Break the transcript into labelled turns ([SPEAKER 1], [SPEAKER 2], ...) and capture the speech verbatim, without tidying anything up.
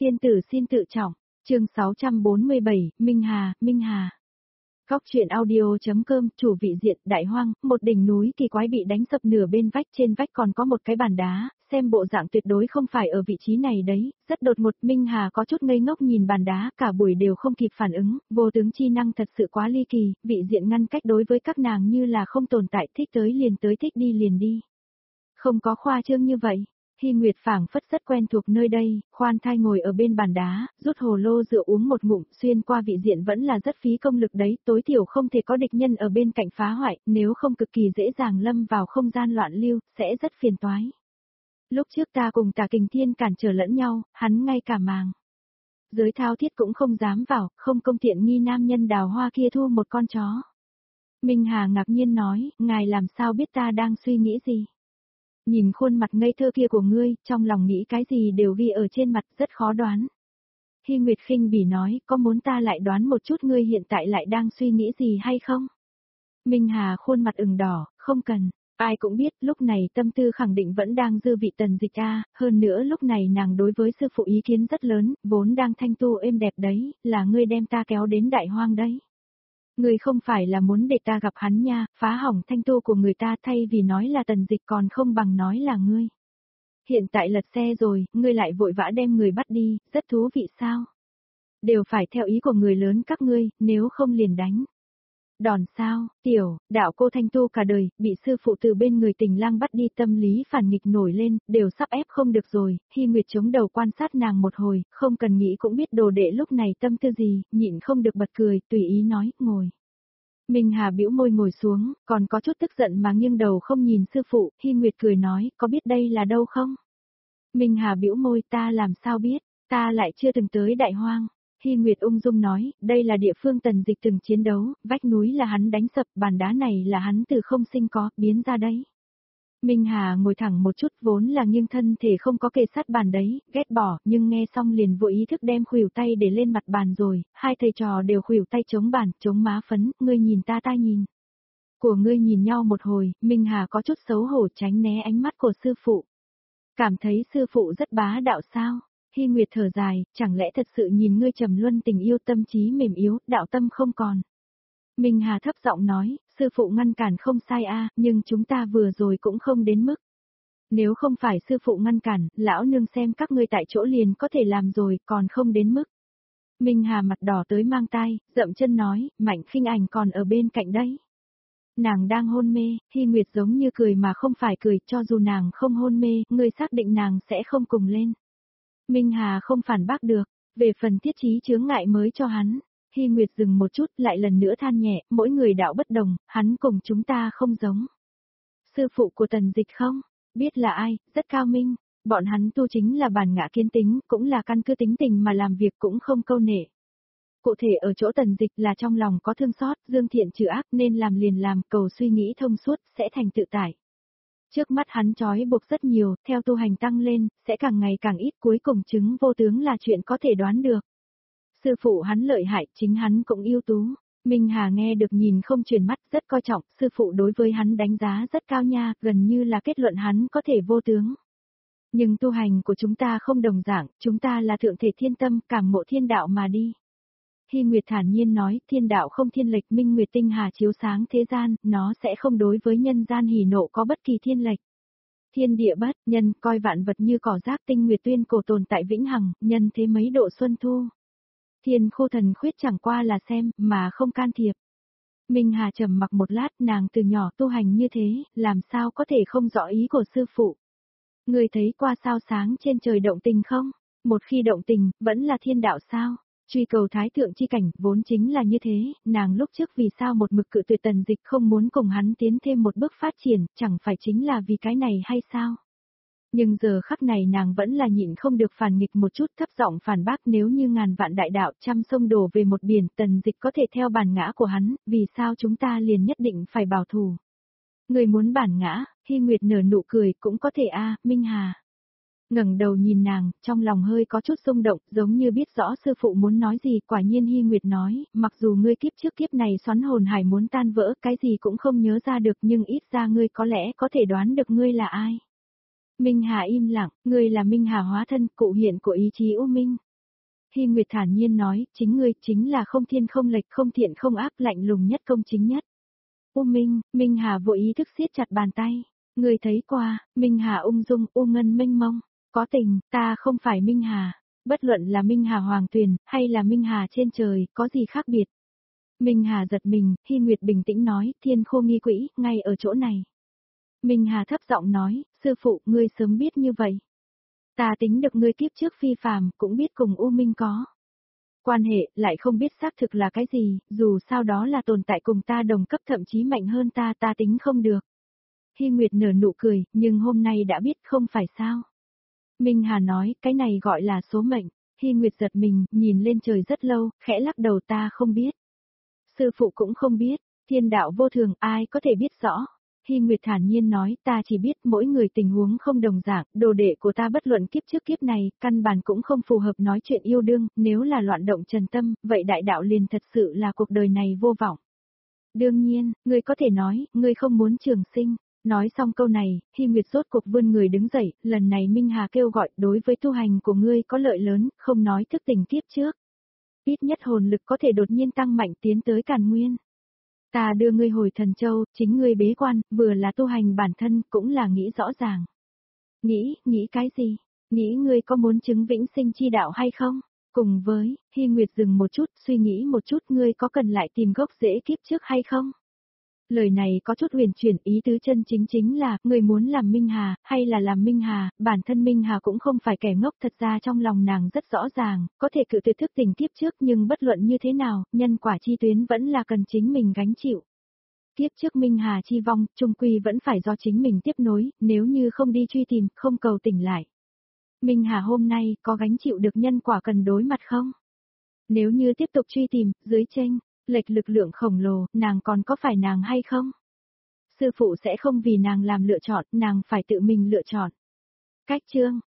[SPEAKER 1] Tiên tử xin tự trọng. Chương sáu trăm bốn mươi bảy, Minh Hà, Minh Hà. Góc truyện audio.com, chủ vị diện, Đại Hoang, một đỉnh núi kỳ quái bị đánh sập nửa bên vách, trên vách còn có một cái bàn đá, xem bộ dạng tuyệt đối không phải ở vị trí này đấy, rất đột ngột. Minh Hà có chút ngây ngốc nhìn bàn đá, cả buổi đều không kịp phản ứng, vô tướng chi năng thật sự quá ly kỳ, vị diện ngăn cách đối với các nàng như là không tồn tại, thích tới liền tới, thích đi liền đi. Không có khoa trương như vậy. Hy Nguyệt phảng phất rất quen thuộc nơi đây, khoan thai ngồi ở bên bàn đá, rút hồ lô rượu uống một ngụm, xuyên qua vị diện vẫn là rất phí công lực đấy, tối thiểu không thể có địch nhân ở bên cạnh phá hoại, nếu không cực kỳ dễ dàng lâm vào không gian loạn lưu, sẽ rất phiền toái. Lúc trước ta cùng Tả Kình Thiên cản trở lẫn nhau, hắn ngay cả màng giới thao thiết cũng không dám vào, không công tiện nghi nam nhân đào hoa kia thu một con chó. Minh Hà ngạc nhiên nói, ngài làm sao biết ta đang suy nghĩ gì? Nhìn khuôn mặt ngây thơ kia của ngươi, trong lòng nghĩ cái gì đều ghi ở trên mặt, rất khó đoán. Hy Nguyệt khinh bỉ nói, có muốn ta lại đoán một chút ngươi hiện tại lại đang suy nghĩ gì hay không? Minh Hà khuôn mặt ửng đỏ, không cần, ai cũng biết lúc này tâm tư khẳng định vẫn đang dư vị Tần Dịch a, hơn nữa lúc này nàng đối với sư phụ ý kiến rất lớn, vốn đang thanh tu êm đẹp đấy, là ngươi đem ta kéo đến Đại Hoang đấy. Ngươi không phải là muốn để ta gặp hắn nha, phá hỏng thanh tu của người ta, thay vì nói là Tần Dịch còn không bằng nói là ngươi. Hiện tại lật xe rồi, ngươi lại vội vã đem người bắt đi, rất thú vị sao? Đều phải theo ý của người lớn các ngươi, nếu không liền đánh. Đòn sao, tiểu, đạo cô thanh tu cả đời, bị sư phụ từ bên người Tình Lang bắt đi, tâm lý phản nghịch nổi lên, đều sắp ép không được rồi. Hy Nguyệt chống đầu quan sát nàng một hồi, không cần nghĩ cũng biết đồ đệ lúc này tâm tư gì, nhịn không được bật cười, tùy ý nói, ngồi. Minh Hà bĩu môi ngồi xuống, còn có chút tức giận mà nghiêng đầu không nhìn sư phụ. Hy Nguyệt cười nói, có biết đây là đâu không? Minh Hà bĩu môi, ta làm sao biết, ta lại chưa từng tới Đại Hoang. Hy Nguyệt ung dung nói, đây là địa phương Tần Dịch từng chiến đấu, vách núi là hắn đánh sập, bàn đá này là hắn từ không sinh có, biến ra đấy. Minh Hà ngồi thẳng một chút, vốn là nghiêng thân thể không có kề sát bàn đấy, ghét bỏ, nhưng nghe xong liền vô ý thức đem khuỷu tay để lên mặt bàn rồi, hai thầy trò đều khuỷu tay chống bàn, chống má phấn, ngươi nhìn ta ta nhìn. Của ngươi nhìn nhau một hồi, Minh Hà có chút xấu hổ tránh né ánh mắt của sư phụ. Cảm thấy sư phụ rất bá đạo sao? Hy Nguyệt thở dài, chẳng lẽ thật sự nhìn ngươi trầm luân tình yêu, tâm trí mềm yếu, đạo tâm không còn. Minh Hà thấp giọng nói, sư phụ ngăn cản không sai a, nhưng chúng ta vừa rồi cũng không đến mức. Nếu không phải sư phụ ngăn cản, lão nương xem các ngươi tại chỗ liền có thể làm rồi, còn không đến mức. Minh Hà mặt đỏ tới mang tai, dậm chân nói, Mạnh Khinh Ảnh còn ở bên cạnh đấy. Nàng đang hôn mê. Hy Nguyệt giống như cười mà không phải cười, cho dù nàng không hôn mê, ngươi xác định nàng sẽ không cùng lên. Minh Hà không phản bác được, về phần thiết trí chướng ngại mới cho hắn. Hy Nguyệt dừng một chút, lại lần nữa than nhẹ, mỗi người đạo bất đồng, hắn cùng chúng ta không giống. Sư phụ của Tần Dịch không? Biết là ai, rất cao minh, bọn hắn tu chính là bản ngã kiến tính, cũng là căn cứ tính tình mà làm việc cũng không câu nệ. Cụ thể ở chỗ Tần Dịch là trong lòng có thương xót, dương thiện trừ ác nên làm liền làm, cầu suy nghĩ thông suốt, sẽ thành tự tại. Trước mắt hắn trói buộc rất nhiều, theo tu hành tăng lên, sẽ càng ngày càng ít, cuối cùng chứng vô tướng là chuyện có thể đoán được. Sư phụ hắn lợi hại, chính hắn cũng ưu tú. Minh Hà nghe được nhìn không chuyển mắt, rất coi trọng, sư phụ đối với hắn đánh giá rất cao nha, gần như là kết luận hắn có thể vô tướng. Nhưng tu hành của chúng ta không đồng dạng, chúng ta là thượng thể thiên tâm, cảm ngộ thiên đạo mà đi. Hy Nguyệt thản nhiên nói, thiên đạo không thiên lệch, minh nguyệt tinh hà chiếu sáng thế gian, nó sẽ không đối với nhân gian hỉ nộ có bất kỳ thiên lệch. Thiên địa bất nhân, coi vạn vật như cỏ rác, tinh nguyệt tuyên cổ tồn tại vĩnh hằng, nhân thế mấy độ xuân thu. Thiên khu thần khuyết chẳng qua là xem, mà không can thiệp. Minh Hà trầm mặc một lát, nàng từ nhỏ tu hành như thế, làm sao có thể không rõ ý của sư phụ. Người thấy qua sao sáng trên trời động tình không? Một khi động tình, vẫn là thiên đạo sao? Truy cầu thái thượng chi cảnh, vốn chính là như thế, nàng lúc trước vì sao một mực cự tuyệt Tần Dịch không muốn cùng hắn tiến thêm một bước phát triển, chẳng phải chính là vì cái này hay sao? Nhưng giờ khắc này nàng vẫn là nhịn không được phản nghịch một chút, thấp giọng phản bác, nếu như ngàn vạn đại đạo trăm sông đổ về một biển, Tần Dịch có thể theo bản ngã của hắn, vì sao chúng ta liền nhất định phải bảo thủ? Người muốn bản ngã, Hy Nguyệt nở nụ cười, cũng có thể a, Minh Hà. Ngẩng đầu nhìn nàng, trong lòng hơi có chút xung động, giống như biết rõ sư phụ muốn nói gì, quả nhiên Hy Nguyệt nói, mặc dù ngươi kiếp trước kiếp này xoắn hồn hải muốn tan vỡ, cái gì cũng không nhớ ra được, nhưng ít ra ngươi có lẽ có thể đoán được ngươi là ai. Minh Hà im lặng, ngươi là Minh Hà hóa thân, cụ hiện của ý chí U Minh. Hy Nguyệt thản nhiên nói, chính ngươi chính là không thiên không lệch không thiện không ác lạnh lùng nhất công chính nhất. U Minh, Minh Hà vội ý thức siết chặt bàn tay. Ngươi thấy qua, Minh Hà ung dung, u ngân mênh mông. Có tình, ta không phải Minh Hà. Bất luận là Minh Hà Hoàng Tuyền, hay là Minh Hà trên trời, có gì khác biệt. Minh Hà giật mình, Hy Nguyệt bình tĩnh nói, thiên khô nghi quỹ, ngay ở chỗ này. Minh Hà thấp giọng nói, sư phụ, ngươi sớm biết như vậy. Ta tính được ngươi kiếp trước phi phàm, cũng biết cùng U Minh có quan hệ, lại không biết xác thực là cái gì, dù sao đó là tồn tại cùng ta đồng cấp thậm chí mạnh hơn ta, ta tính không được. Hy Nguyệt nở nụ cười, nhưng hôm nay đã biết không phải sao. Minh Hà nói, cái này gọi là số mệnh. Hy Nguyệt giật mình, nhìn lên trời rất lâu, khẽ lắc đầu, ta không biết. Sư phụ cũng không biết, thiên đạo vô thường, ai có thể biết rõ. Hy Nguyệt thản nhiên nói, ta chỉ biết mỗi người tình huống không đồng dạng, đồ đệ của ta bất luận kiếp trước kiếp này, căn bản cũng không phù hợp nói chuyện yêu đương, nếu là loạn động trần tâm, vậy đại đạo liền thật sự là cuộc đời này vô vọng. Đương nhiên, ngươi có thể nói, ngươi không muốn trường sinh. Nói xong câu này, Hy Nguyệt rốt cuộc vươn người đứng dậy, lần này Minh Hà kêu gọi, đối với tu hành của ngươi có lợi lớn, không nói thức tỉnh kiếp trước. Ít nhất hồn lực có thể đột nhiên tăng mạnh tiến tới Càn Nguyên. Ta đưa ngươi hồi Thần Châu, chính ngươi bế quan, vừa là tu hành bản thân, cũng là nghĩ rõ ràng. Nghĩ, nghĩ cái gì? Nghĩ ngươi có muốn chứng vĩnh sinh chi đạo hay không? Cùng với, Hy Nguyệt dừng một chút, suy nghĩ một chút, ngươi có cần lại tìm gốc rễ kiếp trước hay không? Lời này có chút huyền chuyển, ý tứ chân chính chính là, người muốn làm Minh Hà, hay là làm Minh Hà, bản thân Minh Hà cũng không phải kẻ ngốc, thật ra trong lòng nàng rất rõ ràng, có thể cự tuyệt thức tỉnh kiếp trước nhưng bất luận như thế nào, nhân quả chi tuyến vẫn là cần chính mình gánh chịu. Kiếp trước Minh Hà chi vong, trung quy vẫn phải do chính mình tiếp nối, nếu như không đi truy tìm, không cầu tỉnh lại. Minh Hà hôm nay, có gánh chịu được nhân quả cần đối mặt không? Nếu như tiếp tục truy tìm, dưới chênh lệch lực lượng khổng lồ, nàng còn có phải nàng hay không? Sư phụ sẽ không vì nàng làm lựa chọn, nàng phải tự mình lựa chọn. Cách chương